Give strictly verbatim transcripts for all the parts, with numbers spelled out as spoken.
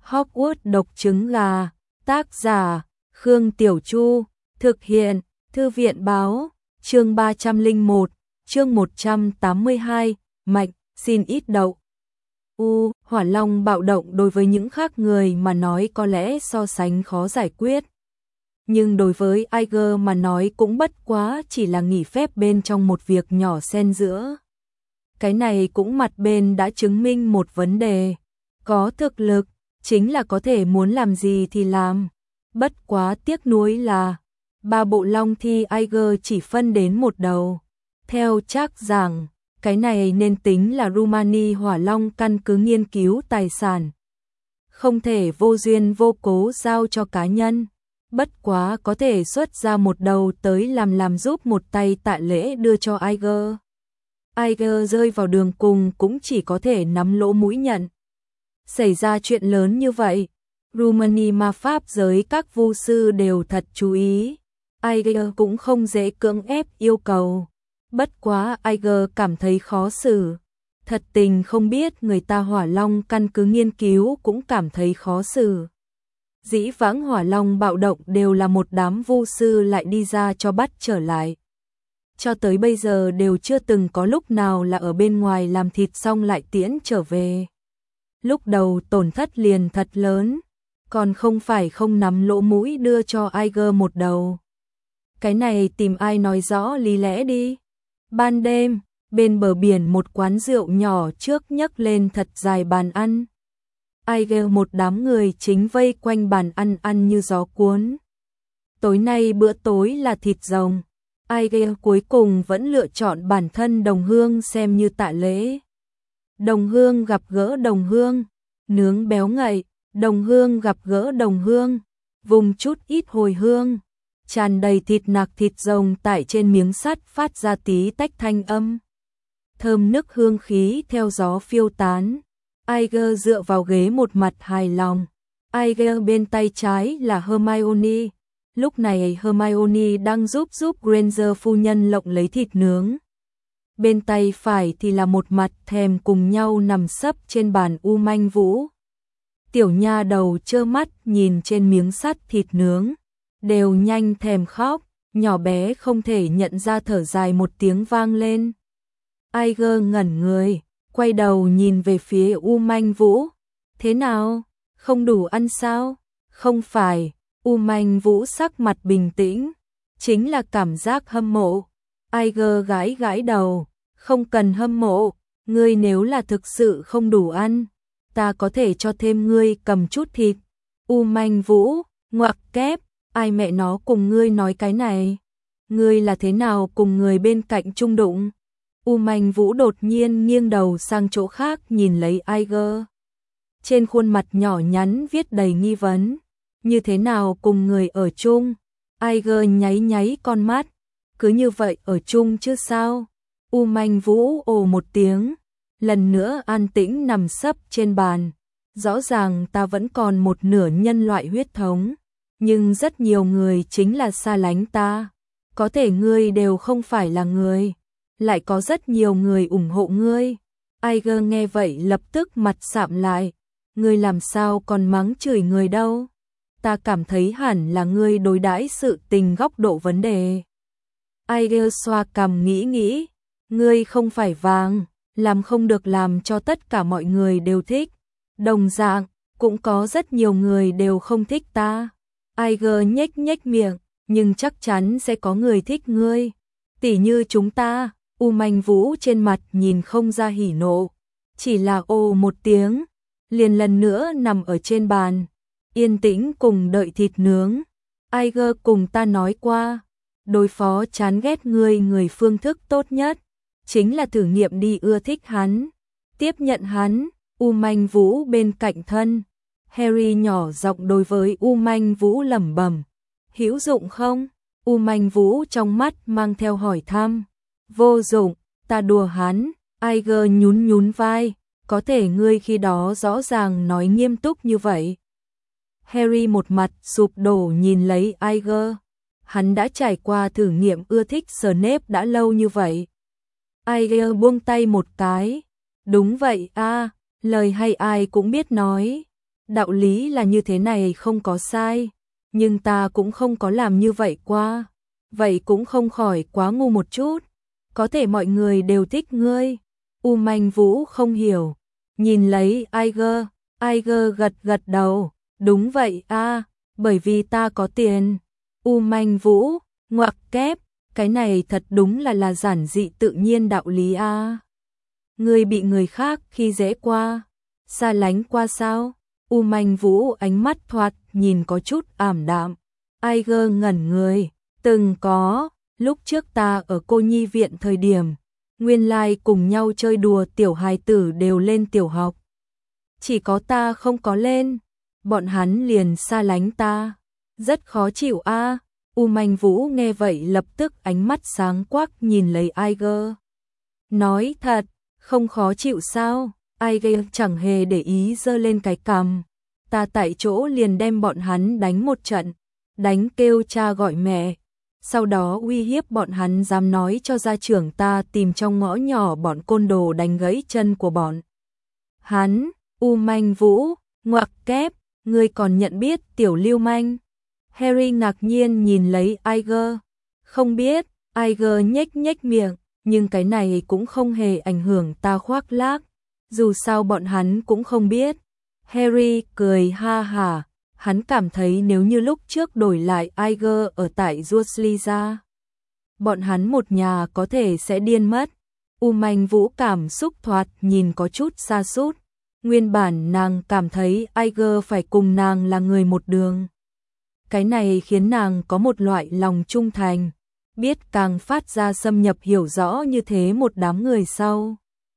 Hogwarts độc trứng gà, tác giả, Khương Tiểu Chu, thực hiện, Thư viện báo, chương ba trăm lẻ một, chương một trăm tám mươi hai, Mạch, xin ít đậu. U, Hỏa Long bạo động đối với những khác người mà nói có lẽ so sánh khó giải quyết. Nhưng đối với Iger mà nói cũng bất quá chỉ là nghỉ phép bên trong một việc nhỏ xen giữa. Cái này cũng mặt bên đã chứng minh một vấn đề. Có thực lực, chính là có thể muốn làm gì thì làm. Bất quá tiếc nuối là, ba bộ long thi Iger chỉ phân đến một đầu. Theo chắc rằng, cái này nên tính là Rumani Hỏa Long căn cứ nghiên cứu tài sản. Không thể vô duyên vô cố giao cho cá nhân. Bất quá có thể xuất ra một đầu tới làm làm giúp một tay tạ lễ đưa cho Iger. Iger rơi vào đường cùng cũng chỉ có thể nắm lỗ mũi nhận. Xảy ra chuyện lớn như vậy, Rumani ma pháp giới các vu sư đều thật chú ý. Iger cũng không dễ cưỡng ép yêu cầu. Bất quá Iger cảm thấy khó xử. Thật tình không biết người ta Hỏa Long căn cứ nghiên cứu cũng cảm thấy khó xử. Dĩ vãng Hỏa Long bạo động đều là một đám vu sư lại đi ra cho bắt trở lại. Cho tới bây giờ đều chưa từng có lúc nào là ở bên ngoài làm thịt xong lại tiễn trở về. Lúc đầu tổn thất liền thật lớn, còn không phải không nắm lỗ mũi đưa cho Iger một đầu. Cái này tìm ai nói rõ lý lẽ đi. Ban đêm, bên bờ biển một quán rượu nhỏ trước nhấc lên thật dài bàn ăn. Iger một đám người chính vây quanh bàn ăn ăn như gió cuốn. Tối nay bữa tối là thịt rồng. Iger cuối cùng vẫn lựa chọn bản thân đồng hương xem như tạ lễ. Đồng hương gặp gỡ đồng hương, nướng béo ngậy, đồng hương gặp gỡ đồng hương, vùng chút ít hồi hương, tràn đầy thịt nạc thịt rồng tại trên miếng sắt phát ra tí tách thanh âm. Thơm nức hương khí theo gió phiêu tán. Iger dựa vào ghế một mặt hài lòng. Iger bên tay trái là Hermione. Lúc này Hermione đang giúp giúp Granger phu nhân lộng lấy thịt nướng. Bên tay phải thì là một mặt thèm cùng nhau nằm sấp trên bàn U Manh Vũ. Tiểu nha đầu trơ mắt nhìn trên miếng sắt thịt nướng, đều nhanh thèm khóc, nhỏ bé không thể nhận ra thở dài một tiếng vang lên. Iger ngẩn người, quay đầu nhìn về phía U Manh Vũ. Thế nào? Không đủ ăn sao? Không phải, U Manh Vũ sắc mặt bình tĩnh, chính là cảm giác hâm mộ. Iger gãi gãi đầu, không cần hâm mộ, ngươi nếu là thực sự không đủ ăn, ta có thể cho thêm ngươi cầm chút thịt. U Manh Vũ, ngoặc kép, ai mẹ nó cùng ngươi nói cái này? Ngươi là thế nào cùng người bên cạnh chung đụng? U Manh Vũ đột nhiên nghiêng đầu sang chỗ khác nhìn lấy Iger. Trên khuôn mặt nhỏ nhắn viết đầy nghi vấn. Như thế nào cùng người ở chung? Iger nháy nháy con mắt. Cứ như vậy ở chung chứ sao? U Manh Vũ ồ một tiếng. Lần nữa an tĩnh nằm sấp trên bàn. Rõ ràng ta vẫn còn một nửa nhân loại huyết thống. Nhưng rất nhiều người chính là xa lánh ta. Có thể ngươi đều không phải là người. Lại có rất nhiều người ủng hộ ngươi. Iger nghe vậy lập tức mặt sạm lại. Ngươi làm sao còn mắng chửi người đâu? Ta cảm thấy hẳn là ngươi đối đãi sự tình góc độ vấn đề. Iger xoa cằm nghĩ nghĩ. Ngươi không phải vàng, làm không được làm cho tất cả mọi người đều thích. Đồng dạng, cũng có rất nhiều người đều không thích ta. Iger nhếch nhếch miệng, nhưng chắc chắn sẽ có người thích ngươi. Tỉ như chúng ta. U Manh Vũ trên mặt nhìn không ra hỉ nộ, chỉ là ồ một tiếng, liền lần nữa nằm ở trên bàn, yên tĩnh cùng đợi thịt nướng. Iger cùng ta nói qua, đối phó chán ghét ngươi người phương thức tốt nhất, chính là thử nghiệm đi ưa thích hắn, tiếp nhận hắn. U Manh Vũ bên cạnh thân, Harry nhỏ giọng đối với U Manh Vũ lẩm bẩm, hữu dụng không? U Manh Vũ trong mắt mang theo hỏi thăm. Vô dụng, ta đùa hắn. Iger nhún nhún vai, có thể ngươi khi đó rõ ràng nói nghiêm túc như vậy. Harry một mặt sụp đổ nhìn lấy Iger. Hắn đã trải qua thử nghiệm ưa thích Snape đã lâu như vậy. Iger buông tay một cái. Đúng vậy a, lời hay ai cũng biết nói. Đạo lý là như thế này không có sai, nhưng ta cũng không có làm như vậy qua. Vậy cũng không khỏi quá ngu một chút. Có thể mọi người đều thích ngươi. U Manh Vũ không hiểu, nhìn lấy Iger, Iger gật gật đầu, đúng vậy a, bởi vì ta có tiền. U Manh Vũ, ngoặc kép, cái này thật đúng là là giản dị tự nhiên đạo lý a. Ngươi bị người khác khi dễ qua, xa lánh qua sao? U Manh Vũ ánh mắt thoạt nhìn có chút ảm đạm. Iger ngẩn người, từng có, lúc trước ta ở cô nhi viện thời điểm, nguyên lai cùng nhau chơi đùa tiểu hài tử đều lên tiểu học. Chỉ có ta không có lên, bọn hắn liền xa lánh ta. Rất khó chịu a. U Manh Vũ nghe vậy lập tức ánh mắt sáng quắc nhìn lấy Iger. Nói thật, không khó chịu sao? Iger chẳng hề để ý giơ lên cái cằm. Ta tại chỗ liền đem bọn hắn đánh một trận, đánh kêu cha gọi mẹ. Sau đó uy hiếp bọn hắn dám nói cho gia trưởng ta tìm trong ngõ nhỏ bọn côn đồ đánh gãy chân của bọn hắn. U Manh Vũ, ngoặc kép, ngươi còn nhận biết tiểu lưu manh? Harry ngạc nhiên nhìn lấy Iger. Không biết, Iger nhếch nhếch miệng, nhưng cái này cũng không hề ảnh hưởng ta khoác lác. Dù sao bọn hắn cũng không biết. Harry cười ha hả, hắn cảm thấy nếu như lúc trước đổi lại Iger ở tại Dursley ra, bọn hắn một nhà có thể sẽ điên mất. U Manh Vũ cảm xúc thoạt nhìn có chút sa sút. Nguyên bản nàng cảm thấy Iger phải cùng nàng là người một đường. Cái này khiến nàng có một loại lòng trung thành, biết càng phát ra xâm nhập hiểu rõ như thế một đám người sau.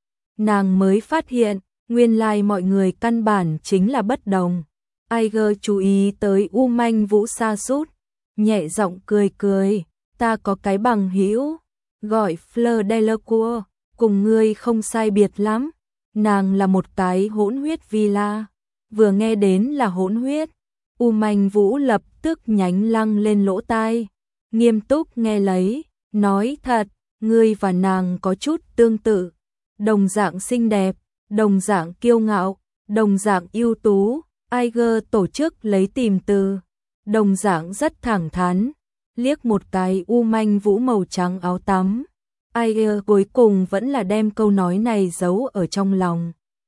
Nàng mới phát hiện, nguyên lai mọi người căn bản chính là bất đồng. Iger chú ý tới U Manh Vũ sa sút, nhẹ giọng cười cười, ta có cái bằng hữu gọi Fleur Delacour, cùng ngươi không sai biệt lắm. Nàng là một cái hỗn huyết villa. Vừa nghe đến là hỗn huyết, U Manh Vũ lập tức nhánh lăng lên lỗ tai, nghiêm túc nghe lấy, nói thật, ngươi và nàng có chút tương tự, đồng dạng xinh đẹp, đồng dạng kiêu ngạo, đồng dạng ưu tú. Iger tổ chức lấy tìm từ, đồng dạng rất thẳng thắn, liếc một cái U Manh Vũ màu trắng áo tắm. Iger cuối cùng vẫn là đem câu nói này giấu ở trong lòng.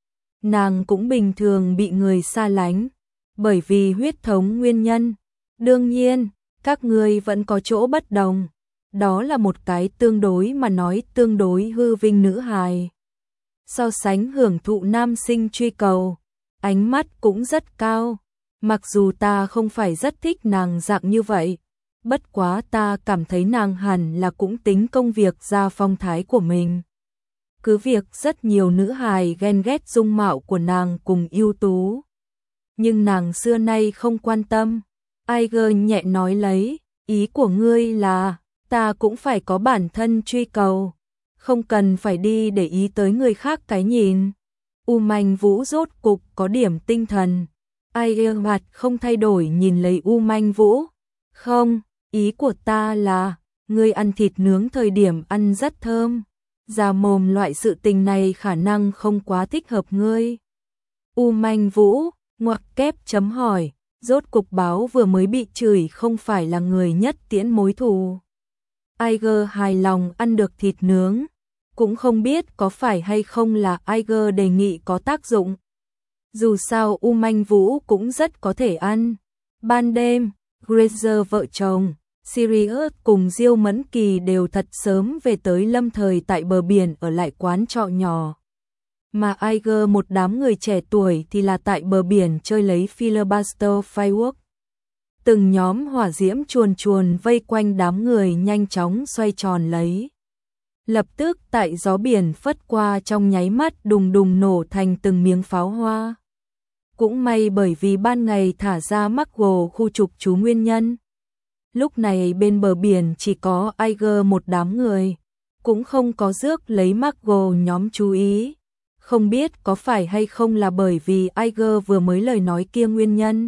Nàng cũng bình thường bị người xa lánh, bởi vì huyết thống nguyên nhân. Đương nhiên, các ngươi vẫn có chỗ bất đồng. Đó là một cái tương đối mà nói tương đối hư vinh nữ hài. So sánh hưởng thụ nam sinh truy cầu, ánh mắt cũng rất cao. Mặc dù ta không phải rất thích nàng dạng như vậy, bất quá ta cảm thấy nàng hẳn là cũng tính công việc ra phong thái của mình. Cứ việc rất nhiều nữ hài ghen ghét dung mạo của nàng cùng ưu tú, nhưng nàng xưa nay không quan tâm. Iger nhẹ nói lấy, ý của ngươi là, ta cũng phải có bản thân truy cầu, không cần phải đi để ý tới người khác cái nhìn. U Manh Vũ rốt cục có điểm tinh thần. Iger mặt không thay đổi nhìn lấy U Manh Vũ. Không, ý của ta là, ngươi ăn thịt nướng thời điểm ăn rất thơm. Già mồm loại sự tình này khả năng không quá thích hợp ngươi. U Manh Vũ, ngoặc kép chấm hỏi, rốt cục báo vừa mới bị chửi không phải là người nhất tiễn mối thù. Iger hài lòng ăn được thịt nướng, cũng không biết có phải hay không là Iger đề nghị có tác dụng. Dù sao U Manh Vũ cũng rất có thể ăn. Ban đêm, Granger vợ chồng, Sirius cùng Diêu Mẫn Kỳ đều thật sớm về tới lâm thời tại bờ biển ở lại quán trọ nhỏ. Mà Iger một đám người trẻ tuổi thì là tại bờ biển chơi lấy filibuster firework. Từng nhóm hỏa diễm chuồn chuồn vây quanh đám người nhanh chóng xoay tròn lấy. Lập tức tại gió biển phất qua trong nháy mắt đùng đùng nổ thành từng miếng pháo hoa. Cũng may bởi vì ban ngày thả ra Margot khu trục trú nguyên nhân. Lúc này bên bờ biển chỉ có Iger một đám người, cũng không có rước lấy Margot nhóm chú ý. Không biết có phải hay không là bởi vì Iger vừa mới lời nói kia nguyên nhân.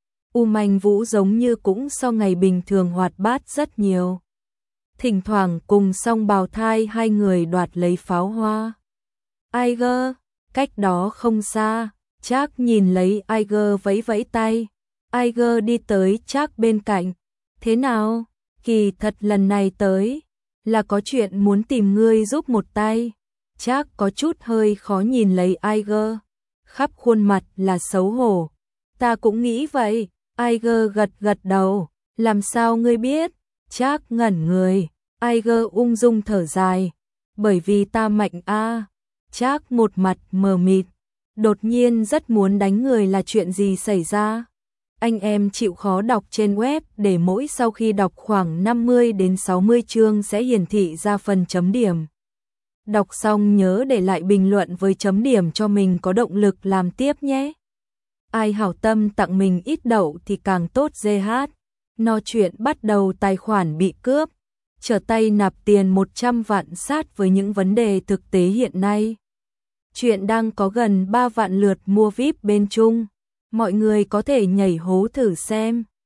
U Manh Vũ giống như cũng so ngày bình thường hoạt bát rất nhiều. Thỉnh thoảng cùng song bào thai hai người đoạt lấy pháo hoa. Iger, cách đó không xa, Trác nhìn lấy Iger vẫy vẫy tay. Iger đi tới Trác bên cạnh. Thế nào? Kỳ thật lần này tới là có chuyện muốn tìm ngươi giúp một tay. Trác có chút hơi khó nhìn lấy Iger, khắp khuôn mặt là xấu hổ. Ta cũng nghĩ vậy. Iger gật gật đầu. Làm sao ngươi biết? Trác ngẩn người. Iger ung dung thở dài. Bởi vì ta mạnh a. À. Trác một mặt mờ mịt. Đột nhiên rất muốn đánh người là chuyện gì xảy ra? Anh em chịu khó đọc trên web để mỗi sau khi đọc khoảng năm mươi đến sáu mươi chương sẽ hiển thị ra phần chấm điểm. Đọc xong nhớ để lại bình luận với chấm điểm cho mình có động lực làm tiếp nhé. Ai hảo tâm tặng mình ít đậu thì càng tốt giê hát. No chuyện bắt đầu tài khoản bị cướp. Trở tay nạp tiền một trăm vạn sát với những vấn đề thực tế hiện nay. Chuyện đang có gần ba vạn lượt mua víp bên Trung. Mọi người có thể nhảy hố thử xem.